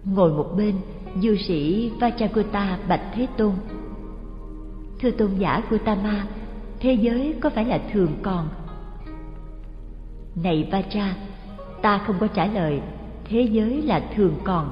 Ngồi một bên, du sĩ Vajragota bạch Thế Tôn: Thưa tôn giả Gautama, thế giới có phải là thường còn? Này Vajra, ta không có trả lời thế giới là thường còn.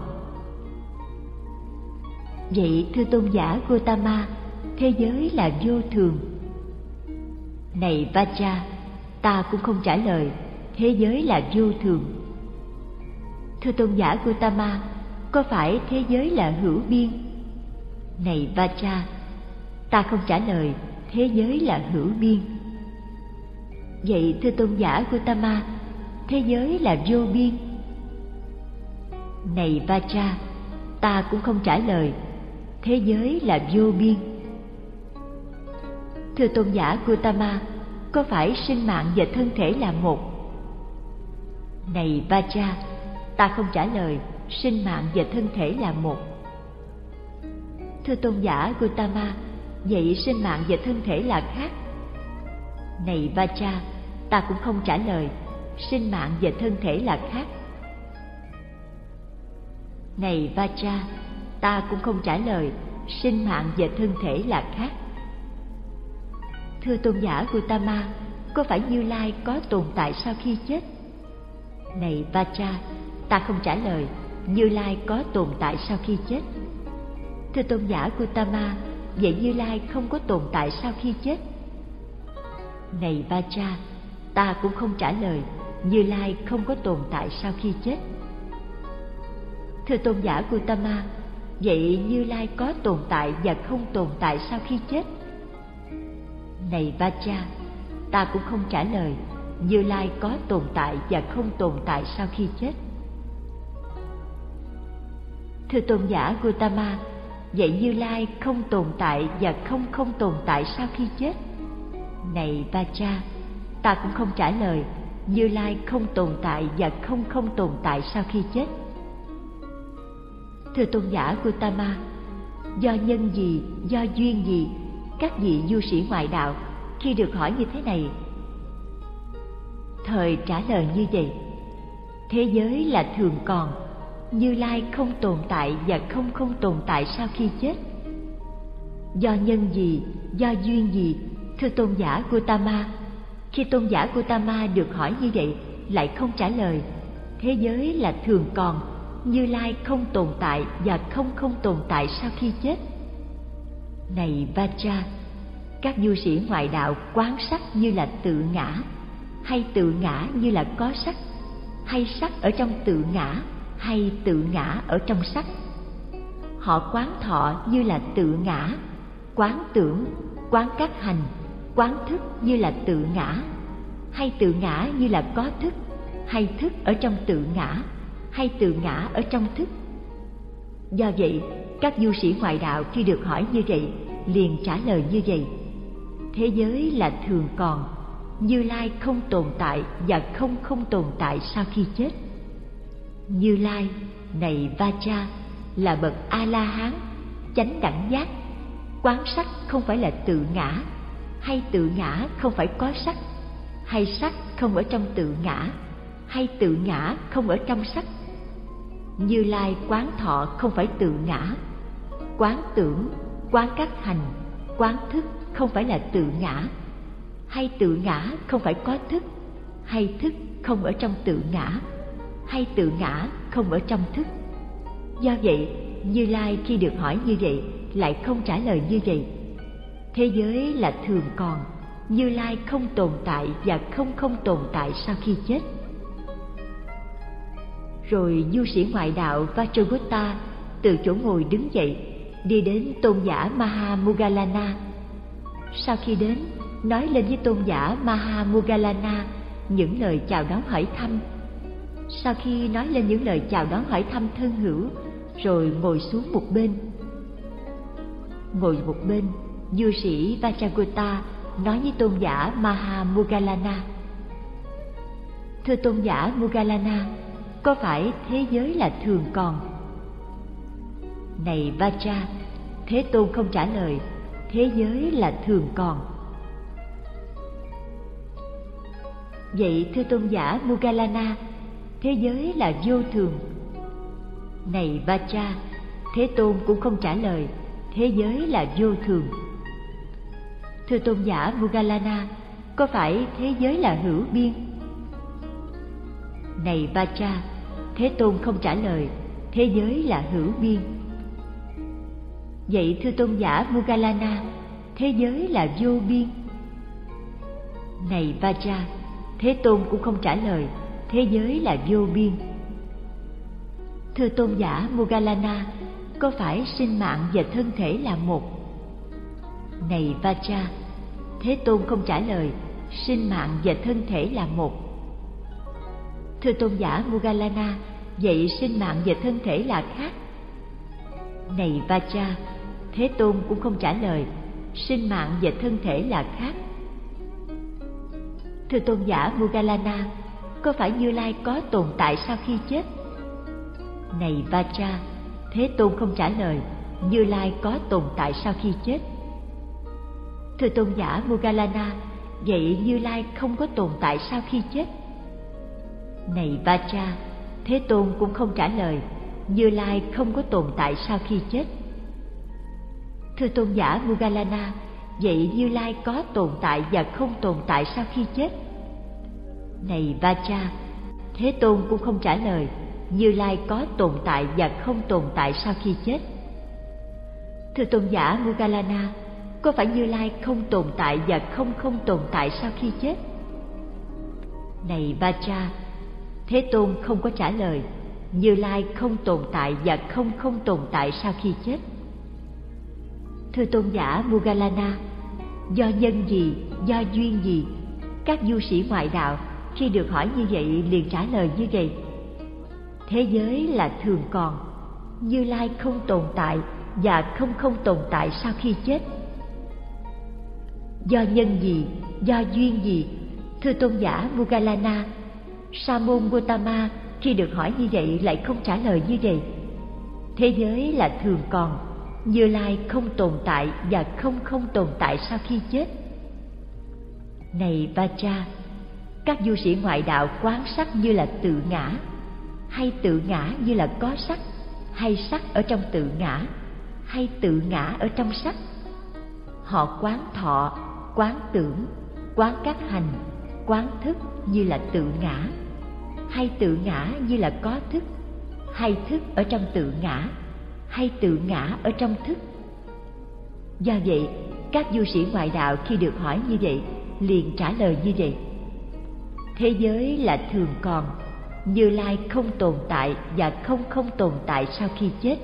Vậy thưa tôn giả Gautama, thế giới là vô thường. Này Vajra, ta cũng không trả lời thế giới là vô thường. Thưa tôn giả Gautama, có phải thế giới là hữu biên? Này Vajra, ta không trả lời thế giới là hữu biên. Vậy thưa tôn giả Gautama, thế giới là vô biên. Này Vajra, ta cũng không trả lời thế giới là vô biên. Thưa tôn giả Gautama, có phải sinh mạng và thân thể là một? Này Vajra, ta không trả lời sinh mạng và thân thể là một. Thưa tôn giả Gautama, vậy sinh mạng và thân thể là khác? Này Vajra, ta cũng không trả lời sinh mạng và thân thể là khác. Này Vajra, ta cũng không trả lời sinh mạng và thân thể là khác. Thưa tôn giả Gautama, có phải Như Lai có tồn tại sau khi chết? Này Vajra, ta không trả lời Như Lai có tồn tại sau khi chết. Thưa tôn giả Gautama, vậy Như Lai không có tồn tại sau khi chết? Này Vajra, ta cũng không trả lời Như Lai không có tồn tại sau khi chết. Thưa tôn giả Gautama, vậy Như Lai có tồn tại và không tồn tại sau khi chết? Này Vajra, ta cũng không trả lời Như Lai có tồn tại và không tồn tại sau khi chết. Thưa tôn giả Gautama, vậy Như Lai không tồn tại và không tồn tại sau khi chết? Này Vajra, ta cũng không trả lời Như Lai không tồn tại và không tồn tại sau khi chết. Thưa tôn giả Gautama, do nhân gì, do duyên gì, các vị du sĩ ngoại đạo khi được hỏi như thế này, thời trả lời như vậy: thế giới là thường còn, Như Lai không tồn tại và không tồn tại sau khi chết. Do nhân gì, do duyên gì, thưa tôn giả Gautama? Khi tôn giả Gautama được hỏi như vậy lại không trả lời thế giới là thường còn, Như Lai không tồn tại và không tồn tại sau khi chết. Này Vajra, các du sĩ ngoại đạo quán sắc như là tự ngã, hay tự ngã như là có sắc, hay sắc ở trong tự ngã, hay tự ngã ở trong sắc. Họ quán thọ như là tự ngã, quán tưởng, quán các hành, quán thức như là tự ngã, hay tự ngã như là có thức, hay thức ở trong tự ngã, hay tự ngã ở trong thức. Do vậy, các du sĩ ngoại đạo khi được hỏi như vậy liền trả lời như vậy: thế giới là thường còn, Như Lai không tồn tại và không tồn tại sau khi chết. Như Lai, này Vajra, là bậc A-la-hán, chánh đẳng giác. Quán sắc không phải là tự ngã, hay tự ngã không phải có sắc, hay sắc không ở trong tự ngã, hay tự ngã không ở trong sắc. Như Lai quán thọ không phải tự ngã, quán tưởng, quán các hành, quán thức không phải là tự ngã, hay tự ngã không phải có thức, hay thức không ở trong tự ngã, hay tự ngã không ở trong thức. Do vậy, Như Lai khi được hỏi như vậy lại không trả lời như vậy: thế giới là thường còn, Như Lai không tồn tại và không tồn tại sau khi chết. Rồi du sĩ ngoại đạo Vajragota từ chỗ ngồi đứng dậy, đi đến tôn giả Mahamoggalana. Sau khi đến, nói lên với tôn giả Mahamoggalana những lời chào đón hỏi thăm. Sau khi nói lên những lời chào đón hỏi thăm thân hữu, rồi ngồi xuống một bên. Ngồi một bên, du sĩ Vajragota nói với tôn giả Mahamoggalana: thưa tôn giả Moggalana, có phải thế giới là thường còn? Này Vajra, Thế Tôn không trả lời thế giới là thường còn. Vậy thưa tôn giả Moggalana, thế giới là vô thường. Này Vacha, Thế Tôn cũng không trả lời, thế giới là vô thường. Thưa tôn giả Moggallana, có phải thế giới là hữu biên? Này Vacha, Thế Tôn không trả lời, thế giới là hữu biên. Vậy thưa tôn giả Moggallana, thế giới là vô biên. Này Vacha, Thế Tôn cũng không trả lời, thế giới là vô biên. Thưa tôn giả Moggallana, có phải sinh mạng và thân thể là một? Này Vacha, Thế Tôn không trả lời, sinh mạng và thân thể là một. Thưa tôn giả Moggallana, vậy sinh mạng và thân thể là khác? Này Vacha, Thế Tôn cũng không trả lời, sinh mạng và thân thể là khác. Thưa tôn giả Moggallana, có phải Như Lai có tồn tại sau khi chết? Này Vacha, Thế Tôn không trả lời, Như Lai có tồn tại sau khi chết. Thưa tôn giả Moggallana, vậy Như Lai không có tồn tại sau khi chết? Này Vacha, Thế Tôn cũng không trả lời, Như Lai không có tồn tại sau khi chết. Thưa tôn giả Moggallana, vậy Như Lai có tồn tại và không tồn tại sau khi chết? Này Vacha, Thế Tôn cũng không trả lời, Như Lai có tồn tại và không tồn tại sau khi chết. Thưa tôn giả Moggallana, có phải Như Lai không tồn tại và không tồn tại sau khi chết? Này Vacha, Thế Tôn không có trả lời, Như Lai không tồn tại và không tồn tại sau khi chết. Thưa tôn giả Moggallana, do nhân gì, do duyên gì, các du sĩ ngoại đạo khi được hỏi như vậy liền trả lời như vậy: thế giới là thường còn, Như Lai không tồn tại và không tồn tại sau khi chết. Do nhân gì, do duyên gì, thưa tôn giả Moggallana, Sa môn Gotama khi được hỏi như vậy lại không trả lời như vậy: thế giới là thường còn, Như Lai không tồn tại và không tồn tại sau khi chết. Này Vacha, các du sĩ ngoại đạo quán sắc như là tự ngã, hay tự ngã như là có sắc, hay sắc ở trong tự ngã, hay tự ngã ở trong sắc. Họ quán thọ, quán tưởng, quán các hành, quán thức như là tự ngã, hay tự ngã như là có thức, hay thức ở trong tự ngã, hay tự ngã ở trong thức. Do vậy, các du sĩ ngoại đạo khi được hỏi như vậy liền trả lời như vậy: thế giới là thường còn, Như Lai không tồn tại và không tồn tại sau khi chết.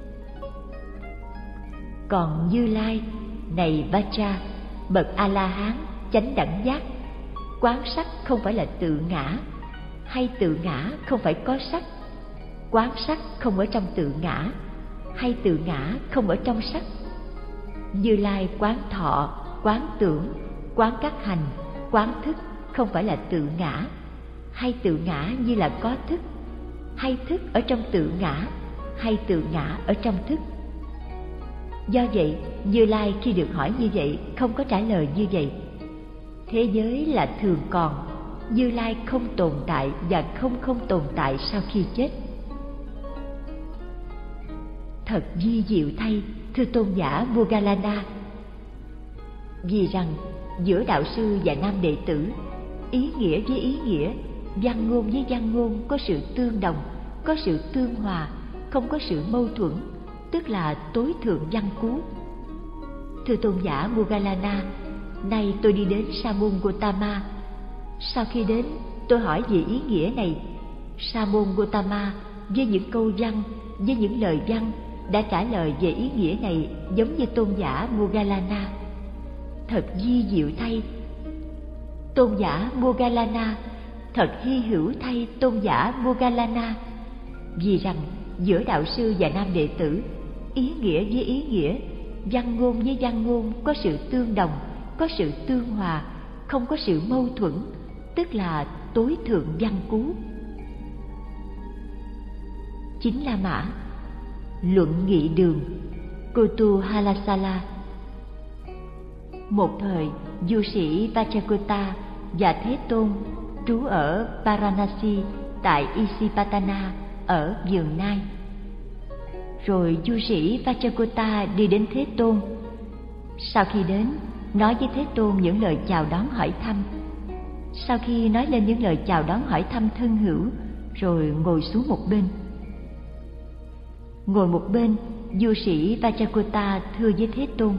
Còn Như Lai, này Vacha, bậc A-la-hán chánh đẳng giác, quán sắc không phải là tự ngã, hay tự ngã không phải có sắc, quán sắc không ở trong tự ngã, hay tự ngã không ở trong sắc. Như Lai quán thọ, quán tưởng, quán các hành, quán thức không phải là tự ngã, hay tự ngã như là có thức, hay thức ở trong tự ngã, hay tự ngã ở trong thức. Do vậy, Như Lai khi được hỏi như vậy không có trả lời như vậy: thế giới là thường còn, Như Lai không tồn tại và không tồn tại sau khi chết. Thật vi diệu thay, thưa tôn giả Moggallana, vì rằng giữa đạo sư và nam đệ tử, ý nghĩa với ý nghĩa, văn ngôn với văn ngôn có sự tương đồng, có sự tương hòa, không có sự mâu thuẫn, tức là tối thượng văn cú. Thưa tôn giả Moggallana, nay tôi đi đến Sa môn Gotama. Sau khi đến, tôi hỏi về ý nghĩa này. Sa môn Gotama với những câu văn, với những lời văn đã trả lời về ý nghĩa này giống như tôn giả Moggallana. Thật vi diệu thay, tôn giả Moggallana, thật hy hữu thay tôn giả Moggallana, vì rằng giữa đạo sư và nam đệ tử, ý nghĩa với ý nghĩa, văn ngôn với văn ngôn có sự tương đồng, có sự tương hòa, không có sự mâu thuẫn, tức là tối thượng văn cú. Chính La Mã, luận nghị đường, Kutuhalasala. Một thời, du sĩ Vajrayakota và Thế Tôn trú ở Varanasi tại Isipatana ở vườn Nai. rồi du sĩ Vajragota đi đến Thế Tôn. Sau khi đến, nói với Thế Tôn những lời chào đón hỏi thăm. Sau khi nói lên những lời chào đón hỏi thăm thân hữu, rồi ngồi xuống một bên. Ngồi một bên, du sĩ Vajragota thưa với Thế Tôn: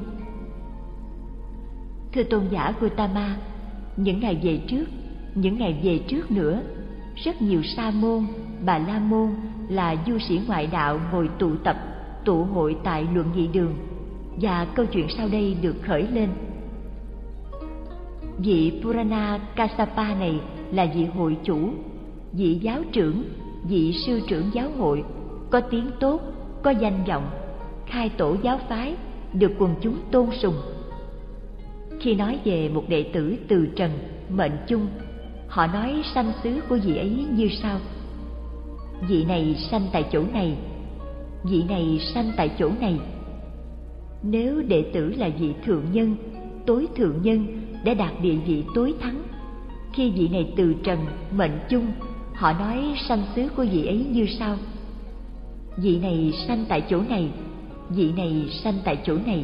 Thưa tôn giả Gotama, những ngày về trước nữa, rất nhiều sa môn, bà la môn là du sĩ ngoại đạo ngồi tụ hội tại luận nghị đường, và câu chuyện sau đây được khởi lên. Vị Purana Kassapa này là vị hội chủ, vị giáo trưởng, vị sư trưởng giáo hội, có tiếng tốt, có danh vọng, khai tổ giáo phái, được quần chúng tôn sùng. Khi nói về một đệ tử từ trần, mệnh chung, họ nói sanh xứ của vị ấy như sau: vị này sanh tại chỗ này, vị này sanh tại chỗ này. Nếu đệ tử là vị thượng nhân, tối thượng nhân, đã đạt địa vị tối thắng, khi vị này từ trần, mệnh chung, họ nói sanh xứ của vị ấy như sau: vị này sanh tại chỗ này, vị này sanh tại chỗ này.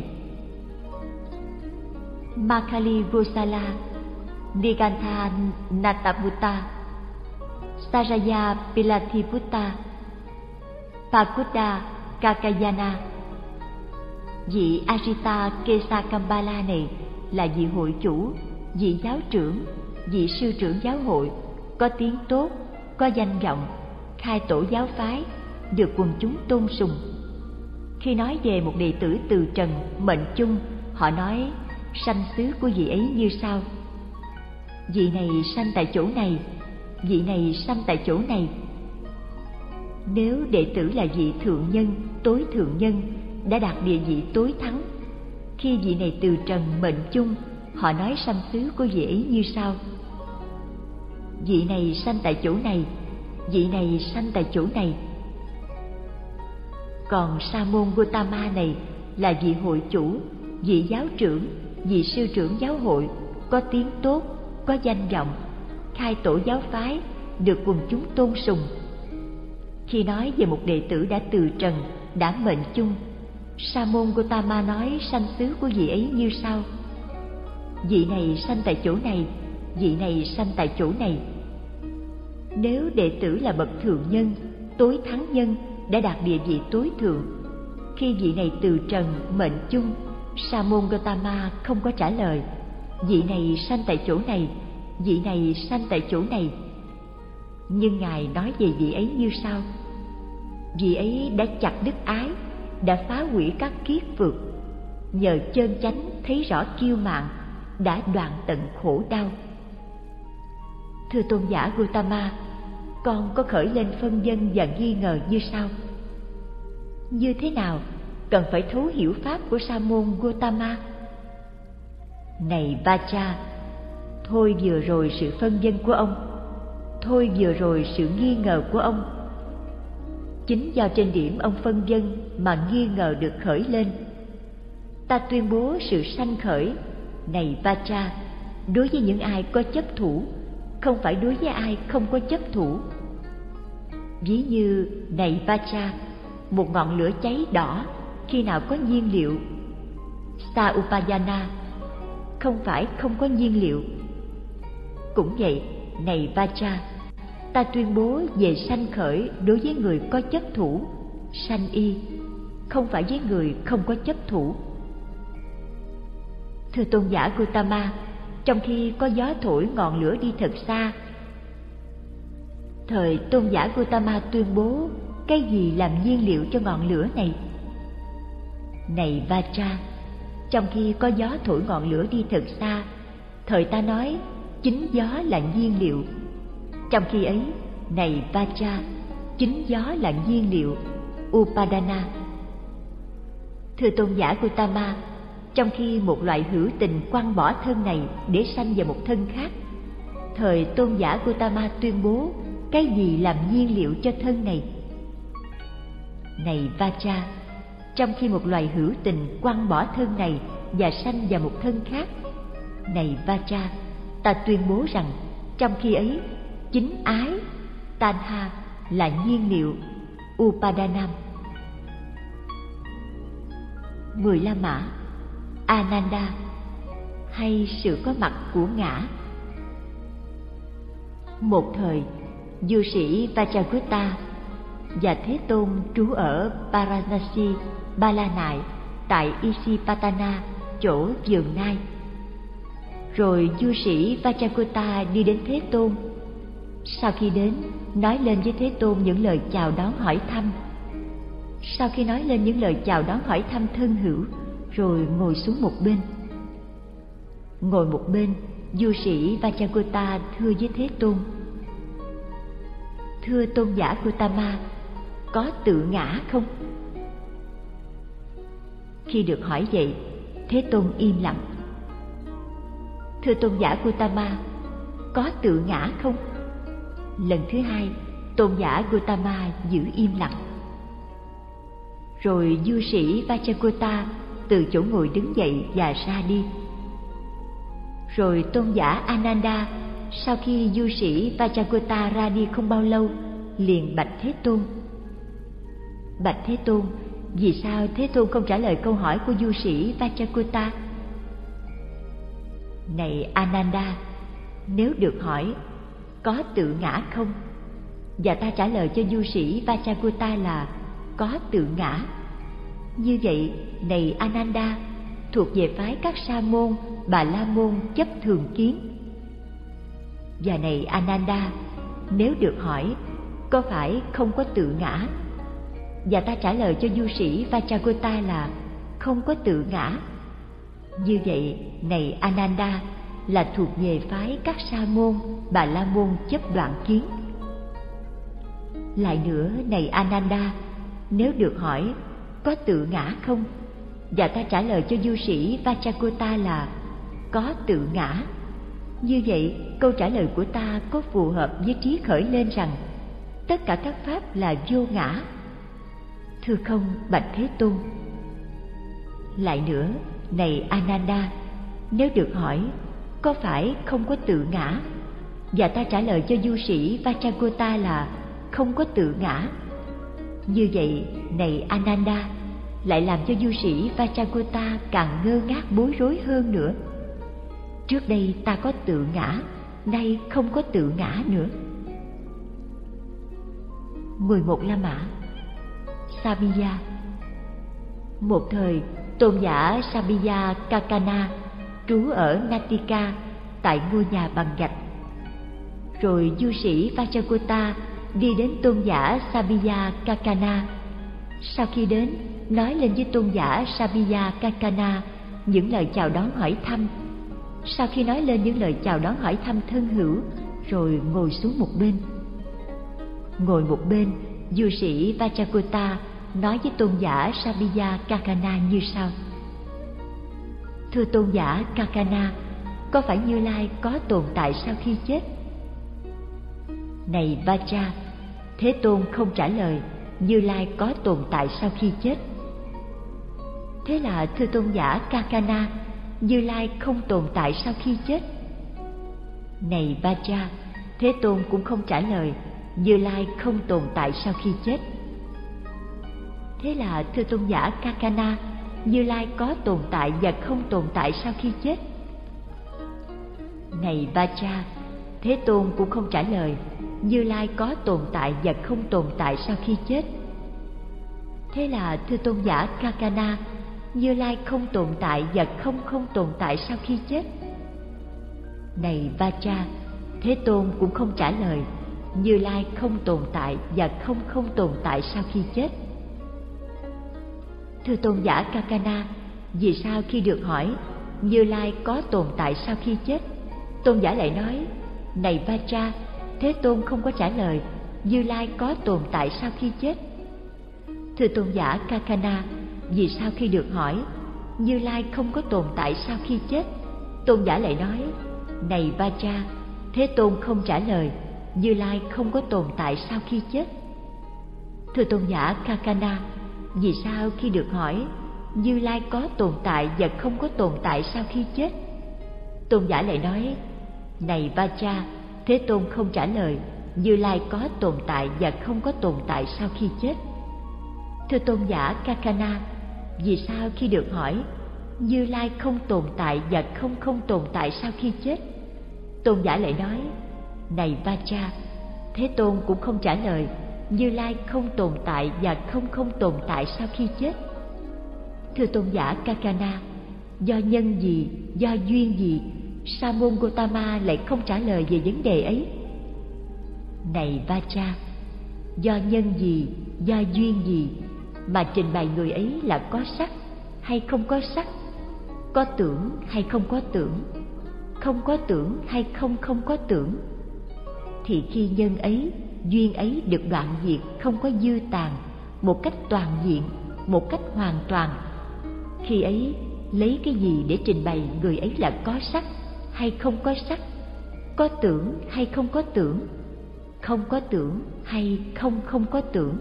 Makali Gosala, Nigantha Nataputta, Saraya Pilatiputta, Pakuda Kakayana. Vị Ajita Kesakambala này là vị hội chủ, vị giáo trưởng, vị sư trưởng giáo hội, có tiếng tốt, có danh vọng, khai tổ giáo phái, được quần chúng tôn sùng. Khi nói về một đệ tử từ trần, mệnh chung, họ nói sanh xứ của vị ấy như sau: vị này sanh tại chỗ này, vị này sanh tại chỗ này. Nếu đệ tử là vị thượng nhân, tối thượng nhân, đã đạt địa vị tối thắng, khi vị này từ trần, mệnh chung, họ nói sanh xứ của vị ấy như sau: vị này sanh tại chỗ này, vị này sanh tại chỗ này. Còn sa môn Gotama này là vị hội chủ, vị giáo trưởng, vị sư trưởng giáo hội, có tiếng tốt, có danh vọng, khai tổ giáo phái, được quần chúng tôn sùng. Khi nói về một đệ tử đã từ trần, đã mệnh chung, sa môn Gotama nói sanh xứ của vị ấy như sau: vị này sanh tại chỗ này, vị này sanh tại chỗ này. Nếu đệ tử là bậc thượng nhân, tối thắng nhân, đã đạt địa vị tối thượng, khi vị này từ trần, mệnh chung, sa môn Gotama không có trả lời: vị này sanh tại chỗ này, vị này sanh tại chỗ này. Nhưng Ngài nói về vị ấy như sau: vị ấy đã chặt đứt ái, đã phá hủy các kiết phược, nhờ chân chánh thấy rõ kiêu mạn, đã đoạn tận khổ đau. Thưa tôn giả Gotama, con có khởi lên phân vân và nghi ngờ như sau: như thế nào cần phải thấu hiểu pháp của sa môn Gotama? Này Vacha, thôi vừa rồi sự phân vân của ông, thôi vừa rồi sự nghi ngờ của ông. Chính do trên điểm ông phân vân mà nghi ngờ được khởi lên. Ta tuyên bố sự sanh khởi, này Vacha, đối với những ai có chấp thủ, không phải đối với ai không có chấp thủ. Ví như, này Vacha, một ngọn lửa cháy đỏ khi nào có nhiên liệu, sa upayana, không phải không có nhiên liệu. Cũng vậy, này Vacha, ta tuyên bố về sanh khởi đối với người có chấp thủ, sanh y, không phải với người không có chấp thủ. Thưa tôn giả Gotama, trong khi có gió thổi ngọn lửa đi thật xa, thời tôn giả Gotama tuyên bố cái gì làm nhiên liệu cho ngọn lửa này? Này Vacha, trong khi có gió thổi ngọn lửa đi thật xa, thời ta nói chính gió là nhiên liệu. Trong khi ấy, này Vacha, chính gió là nhiên liệu, Upadana. Thưa tôn giả Gotama, trong khi một loại hữu tình quăng bỏ thân này để sanh vào một thân khác, thời tôn giả Gotama tuyên bố cái gì làm nhiên liệu cho thân này? Này Vacha, trong khi một loài hữu tình quăng bỏ thân này và sanh vào một thân khác, này Vacha, ta tuyên bố rằng trong khi ấy chính ái, Tanha, là nhiên liệu, Upadanam. Mười La Mã, Ananda, hay sự có mặt của ngã. Một thời, du sĩ Vajragota và Thế Tôn trú ở Varanasi, Ba La Nại, tại Isipatana, chỗ vườn Nai. Rồi du sĩ Vajragota đi đến Thế Tôn. Sau khi đến, nói lên với Thế Tôn những lời chào đón hỏi thăm. Sau khi nói lên những lời chào đón hỏi thăm thân hữu, rồi ngồi xuống một bên. Ngồi một bên, du sĩ Vajragota thưa với Thế Tôn: Thưa tôn giả Gautama, có tự ngã không? Khi được hỏi vậy, Thế Tôn im lặng. Thưa tôn giả Gautama, có tự ngã không? Lần thứ hai, tôn giả Gautama giữ im lặng. Rồi du sĩ Vajragota từ chỗ ngồi đứng dậy và ra đi. Rồi tôn giả Ananda, sau khi du sĩ Vajragota ra đi không bao lâu, liền bạch Thế Tôn: Bạch Thế Tôn, vì sao Thế Tôn không trả lời câu hỏi của du sĩ Vajragota? Này Ananda, nếu được hỏi có tự ngã không, và ta trả lời cho du sĩ Vajragota là có tự ngã, như vậy, này Ananda, thuộc về phái các sa môn, bà la môn chấp thường kiến. Và này Ananda, nếu được hỏi có phải không có tự ngã, và ta trả lời cho du sĩ Vajragota là không có tự ngã, như vậy, này Ananda, là thuộc về phái các sa môn, bà la môn chấp đoạn kiến. Lại nữa, này Ananda, nếu được hỏi có tự ngã không, và ta trả lời cho du sĩ Vajragota là có tự ngã, như vậy câu trả lời của ta có phù hợp với trí khởi lên rằng tất cả các pháp là vô ngã? Thưa không, bạch Thế Tôn. Lại nữa, này Ananda, nếu được hỏi có phải không có tự ngã, và ta trả lời cho du sĩ Vajragota là không có tự ngã, như vậy, này Ananda, lại làm cho du sĩ Vajragota càng ngơ ngác bối rối hơn nữa. Trước đây ta có tự ngã, nay không có tự ngã nữa. 11 La Mã, Sabbiya. Một thời, tôn giả Sabbiya Kakana trú ở Natika, tại ngôi nhà bằng gạch. Rồi du sĩ Vajragota đi đến tôn giả Sabbiya Kakana. Sau khi đến, nói lên với tôn giả Sabbiya Kakana những lời chào đón hỏi thăm. Sau khi nói lên những lời chào đón hỏi thăm thân hữu, rồi ngồi xuống một bên. Ngồi một bên, du sĩ Vajragota nói với tôn giả Sabbiya Kakana như sau: Thưa tôn giả Kakana, có phải Như Lai có tồn tại sau khi chết? Này Vajra, Thế Tôn không trả lời Như Lai có tồn tại sau khi chết. Thế là thưa tôn giả Kakana, Như Lai không tồn tại sau khi chết. Này Vajra, Thế Tôn cũng không trả lời Như Lai không tồn tại sau khi chết. Thế là thưa tôn giả Kakana, Như Lai có tồn tại và không tồn tại sau khi chết. Này Vajra, Thế Tôn cũng không trả lời Như Lai có tồn tại và không tồn tại sau khi chết. Thế là thưa tôn giả Kakana, Như Lai không tồn tại và không tồn tại sau khi chết. Này Vajra, Thế Tôn cũng không trả lời Như Lai không tồn tại và không tồn tại sau khi chết. Thưa tôn giả Kakana, vì sao khi được hỏi Như Lai có tồn tại sau khi chết, tôn giả lại nói: Này Vajra, Thế Tôn không có trả lời Như Lai có tồn tại sau khi chết. Thưa tôn giả Kakana, vì sao khi được hỏi Như Lai không có tồn tại sau khi chết, tôn giả lại nói: Này Vajra, Thế Tôn không trả lời Như Lai không có tồn tại sau khi chết. Thưa tôn giả Kakana, vì sao khi được hỏi Như Lai có tồn tại và không có tồn tại sau khi chết, tôn giả lại nói: Này Vajra, Thế Tôn không trả lời Như Lai có tồn tại và không có tồn tại sau khi chết. Thưa tôn giả Kakana, Vì sao khi được hỏi Như Lai không tồn tại và không tồn tại sau khi chết, tôn giả lại nói: này Vacha, Thế Tôn cũng không trả lời Như Lai không tồn tại và không tồn tại sau khi chết. Thưa tôn giả Kakana, do nhân gì, do duyên gì, Sa môn Gotama lại không trả lời về vấn đề ấy? Này Vacha, do nhân gì, do duyên gì mà trình bày người ấy là có sắc hay không có sắc, có tưởng hay không có tưởng hay không có tưởng, thì khi nhân ấy, duyên ấy được đoạn diệt, không có dư tàn, một cách toàn diện, một cách hoàn toàn, khi ấy lấy cái gì để trình bày người ấy là có sắc hay không có sắc, có tưởng hay không có tưởng hay không có tưởng?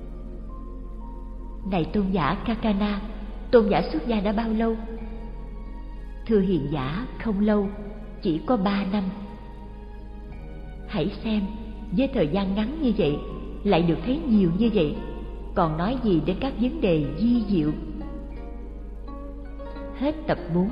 Này tôn giả Kakana, tôn giả xuất gia đã bao lâu? Thưa hiền giả, không lâu, chỉ có 3 năm. Hãy xem, với thời gian ngắn như vậy lại được thấy nhiều như vậy, còn nói gì đến các vấn đề vi diệu. Hết tập 4.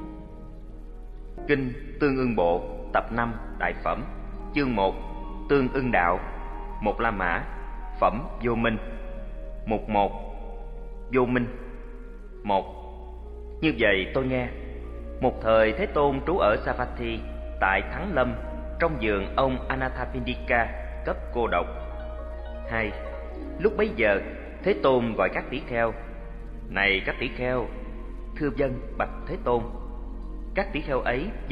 Kinh Tương Ưng Bộ, tập 5, Đại Phẩm, chương 1, Tương Ưng Đạo, một La Mã, Phẩm Vô Minh. Mục 1. Vô Minh. 1. Như vậy tôi nghe, một thời Thế Tôn trú ở Savatthi tại Thắng Lâm, trong vườn ông Anathapindika, cấp cô độc. 2. Lúc bấy giờ, Thế Tôn gọi các tỷ kheo: này các tỷ kheo, thưa vâng bạch Thế Tôn. Các tỷ kheo ấy